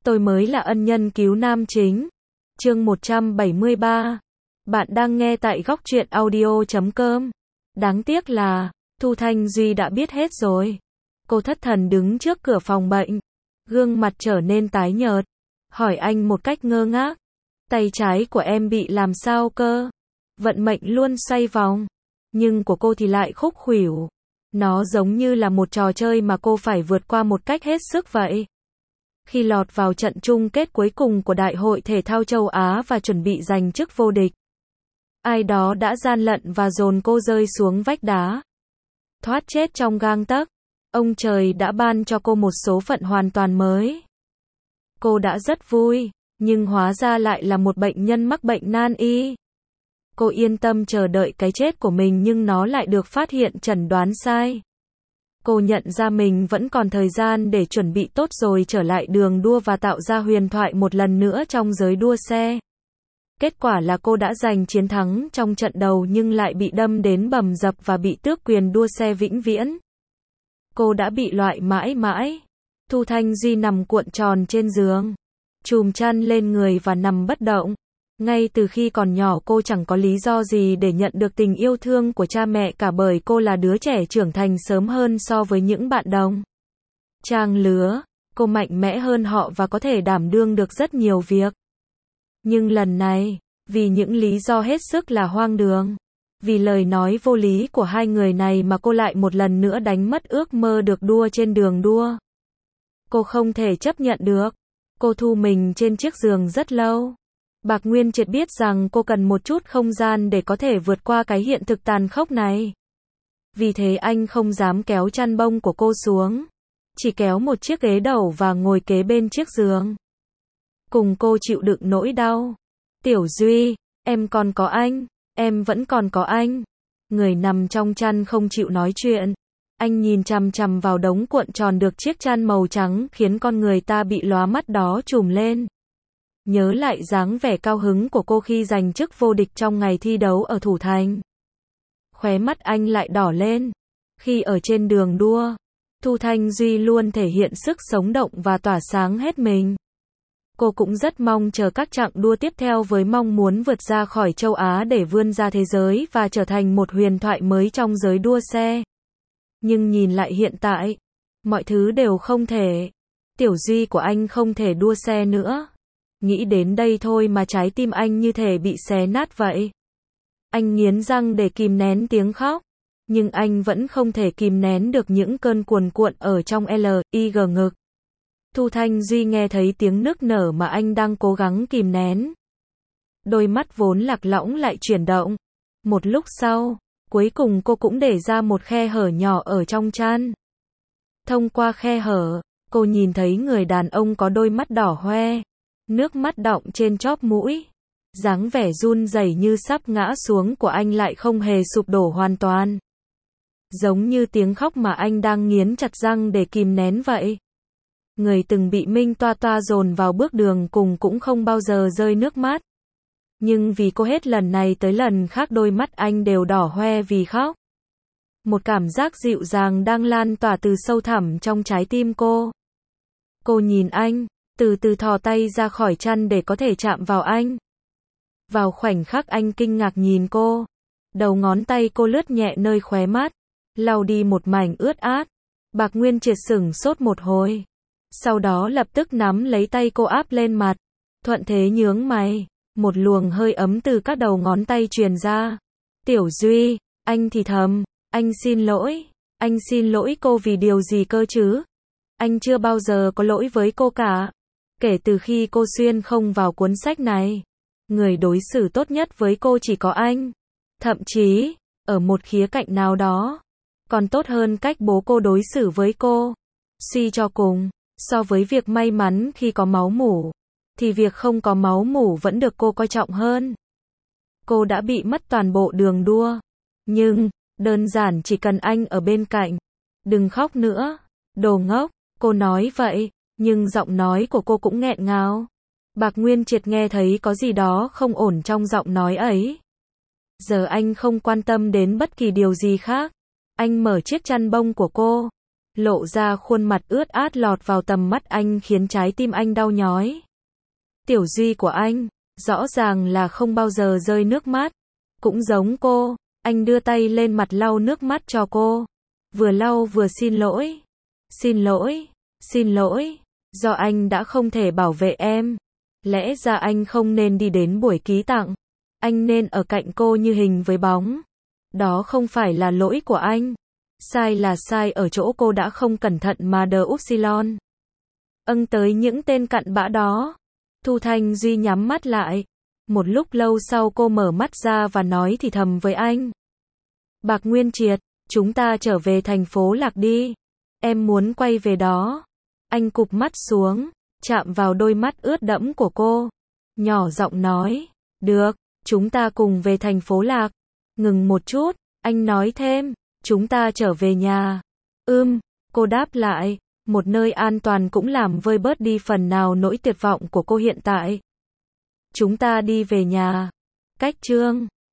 Tôi mới là ân nhân cứu nam chính. Chương 173. Bạn đang nghe tại góc truyện audio.com. Đáng tiếc là, Thu Thanh Duy đã biết hết rồi. Cô thất thần đứng trước cửa phòng bệnh. Gương mặt trở nên tái nhợt. Hỏi anh một cách ngơ ngác. Tay trái của em bị làm sao cơ? Vận mệnh luôn xoay vòng. Nhưng của cô thì lại khúc khuỷu. Nó giống như là một trò chơi mà cô phải vượt qua một cách hết sức vậy. Khi lọt vào trận chung kết cuối cùng của Đại hội Thể thao Châu Á và chuẩn bị giành chức vô địch, ai đó đã gian lận và dồn cô rơi xuống vách đá. Thoát chết trong gang tấc. Ông trời đã ban cho cô một số phận hoàn toàn mới. Cô đã rất vui, nhưng hóa ra lại là một bệnh nhân mắc bệnh nan y. Cô yên tâm chờ đợi cái chết của mình nhưng nó lại được phát hiện chẩn đoán sai. Cô nhận ra mình vẫn còn thời gian để chuẩn bị tốt rồi trở lại đường đua và tạo ra huyền thoại một lần nữa trong giới đua xe. Kết quả là cô đã giành chiến thắng trong trận đầu nhưng lại bị đâm đến bầm dập và bị tước quyền đua xe vĩnh viễn. Cô đã bị loại mãi mãi. Thu Thanh Duy nằm cuộn tròn trên giường, chùm chăn lên người và nằm bất động. Ngay từ khi còn nhỏ cô chẳng có lý do gì để nhận được tình yêu thương của cha mẹ cả bởi cô là đứa trẻ trưởng thành sớm hơn so với những bạn đồng trang lứa. Cô mạnh mẽ hơn họ và có thể đảm đương được rất nhiều việc. Nhưng lần này, vì những lý do hết sức là hoang đường, vì lời nói vô lý của hai người này mà cô lại một lần nữa đánh mất ước mơ được đua trên đường đua. Cô không thể chấp nhận được. Cô thu mình trên chiếc giường rất lâu. Bạc Nguyên Triệt biết rằng cô cần một chút không gian để có thể vượt qua cái hiện thực tàn khốc này. Vì thế anh không dám kéo chăn bông của cô xuống. Chỉ kéo một chiếc ghế đầu và ngồi kế bên chiếc giường. Cùng cô chịu đựng nỗi đau. Tiểu Duy, em còn có anh. Em vẫn còn có anh. Người nằm trong chăn không chịu nói chuyện. Anh nhìn chằm chằm vào đống cuộn tròn được chiếc chăn màu trắng khiến con người ta bị lóa mắt đó trùm lên. Nhớ lại dáng vẻ cao hứng của cô khi giành chức vô địch trong ngày thi đấu ở Thủ Thành. Khóe mắt anh lại đỏ lên. Khi ở trên đường đua, Thu Thanh Duy luôn thể hiện sức sống động và tỏa sáng hết mình. Cô cũng rất mong chờ các chặng đua tiếp theo với mong muốn vượt ra khỏi châu Á để vươn ra thế giới và trở thành một huyền thoại mới trong giới đua xe. Nhưng nhìn lại hiện tại, mọi thứ đều không thể. Tiểu Duy của anh không thể đua xe nữa. Nghĩ đến đây thôi mà trái tim anh như thể bị xé nát vậy. Anh nghiến răng để kìm nén tiếng khóc. Nhưng anh vẫn không thể kìm nén được những cơn cuồn cuộn ở trong LIG ngực. Thu Thanh Duy nghe thấy tiếng nức nở mà anh đang cố gắng kìm nén. Đôi mắt vốn lạc lõng lại chuyển động. Một lúc sau, cuối cùng cô cũng để ra một khe hở nhỏ ở trong chăn. Thông qua khe hở, cô nhìn thấy người đàn ông có đôi mắt đỏ hoe. Nước mắt đọng trên chóp mũi. Dáng vẻ run rẩy như sắp ngã xuống của anh lại không hề sụp đổ hoàn toàn. Giống như tiếng khóc mà anh đang nghiến chặt răng để kìm nén vậy. Người từng bị Minh Toa Toa dồn vào bước đường cùng cũng không bao giờ rơi nước mắt. Nhưng vì cô hết lần này tới lần khác đôi mắt anh đều đỏ hoe vì khóc. Một cảm giác dịu dàng đang lan tỏa từ sâu thẳm trong trái tim cô. Cô nhìn anh, từ từ thò tay ra khỏi chăn để có thể chạm vào anh. Vào khoảnh khắc anh kinh ngạc nhìn cô, đầu ngón tay cô lướt nhẹ nơi khóe mắt, lau đi một mảnh ướt át. Bạc Nguyên Triệt sửng sốt một hồi. Sau đó lập tức nắm lấy tay cô áp lên mặt. Thuận thế nhướng mày. Một luồng hơi ấm từ các đầu ngón tay truyền ra. Tiểu Duy, anh thì thầm, anh xin lỗi. Anh xin lỗi cô vì điều gì cơ chứ? Anh chưa bao giờ có lỗi với cô cả. Kể từ khi cô xuyên không vào cuốn sách này, người đối xử tốt nhất với cô chỉ có anh. Thậm chí, ở một khía cạnh nào đó, còn tốt hơn cách bố cô đối xử với cô. Suy cho cùng, so với việc may mắn khi có máu mủ, thì việc không có máu mủ vẫn được cô coi trọng hơn. Cô đã bị mất toàn bộ đường đua. Nhưng, đơn giản chỉ cần anh ở bên cạnh. Đừng khóc nữa. Đồ ngốc, cô nói vậy, nhưng giọng nói của cô cũng nghẹn ngào. Bạc Nguyên Triệt nghe thấy có gì đó không ổn trong giọng nói ấy. Giờ anh không quan tâm đến bất kỳ điều gì khác. Anh mở chiếc chăn bông của cô. lộ ra khuôn mặt ướt át lọt vào tầm mắt anh khiến trái tim anh đau nhói. Tiểu Duy của anh, rõ ràng là không bao giờ rơi nước mắt. Cũng giống cô, anh đưa tay lên mặt lau nước mắt cho cô. Vừa lau vừa xin lỗi. Xin lỗi, xin lỗi, do anh đã không thể bảo vệ em. Lẽ ra anh không nên đi đến buổi ký tặng. Anh nên ở cạnh cô như hình với bóng. Đó không phải là lỗi của anh. Sai là sai ở chỗ cô đã không cẩn thận mà đờ upsilon. Tới những tên cặn bã đó. Thu Thanh Duy nhắm mắt lại. Một lúc lâu sau cô mở mắt ra và nói thì thầm với anh. Bạc Nguyên Triệt, chúng ta trở về thành phố Lạc đi. Em muốn quay về đó. Anh cụp mắt xuống, chạm vào đôi mắt ướt đẫm của cô. Nhỏ giọng nói, được, chúng ta cùng về thành phố Lạc. Ngừng một chút, anh nói thêm, chúng ta trở về nhà. Cô đáp lại, một nơi an toàn cũng làm vơi bớt đi phần nào nỗi tuyệt vọng của cô hiện tại. Chúng ta đi về nhà. Cách chương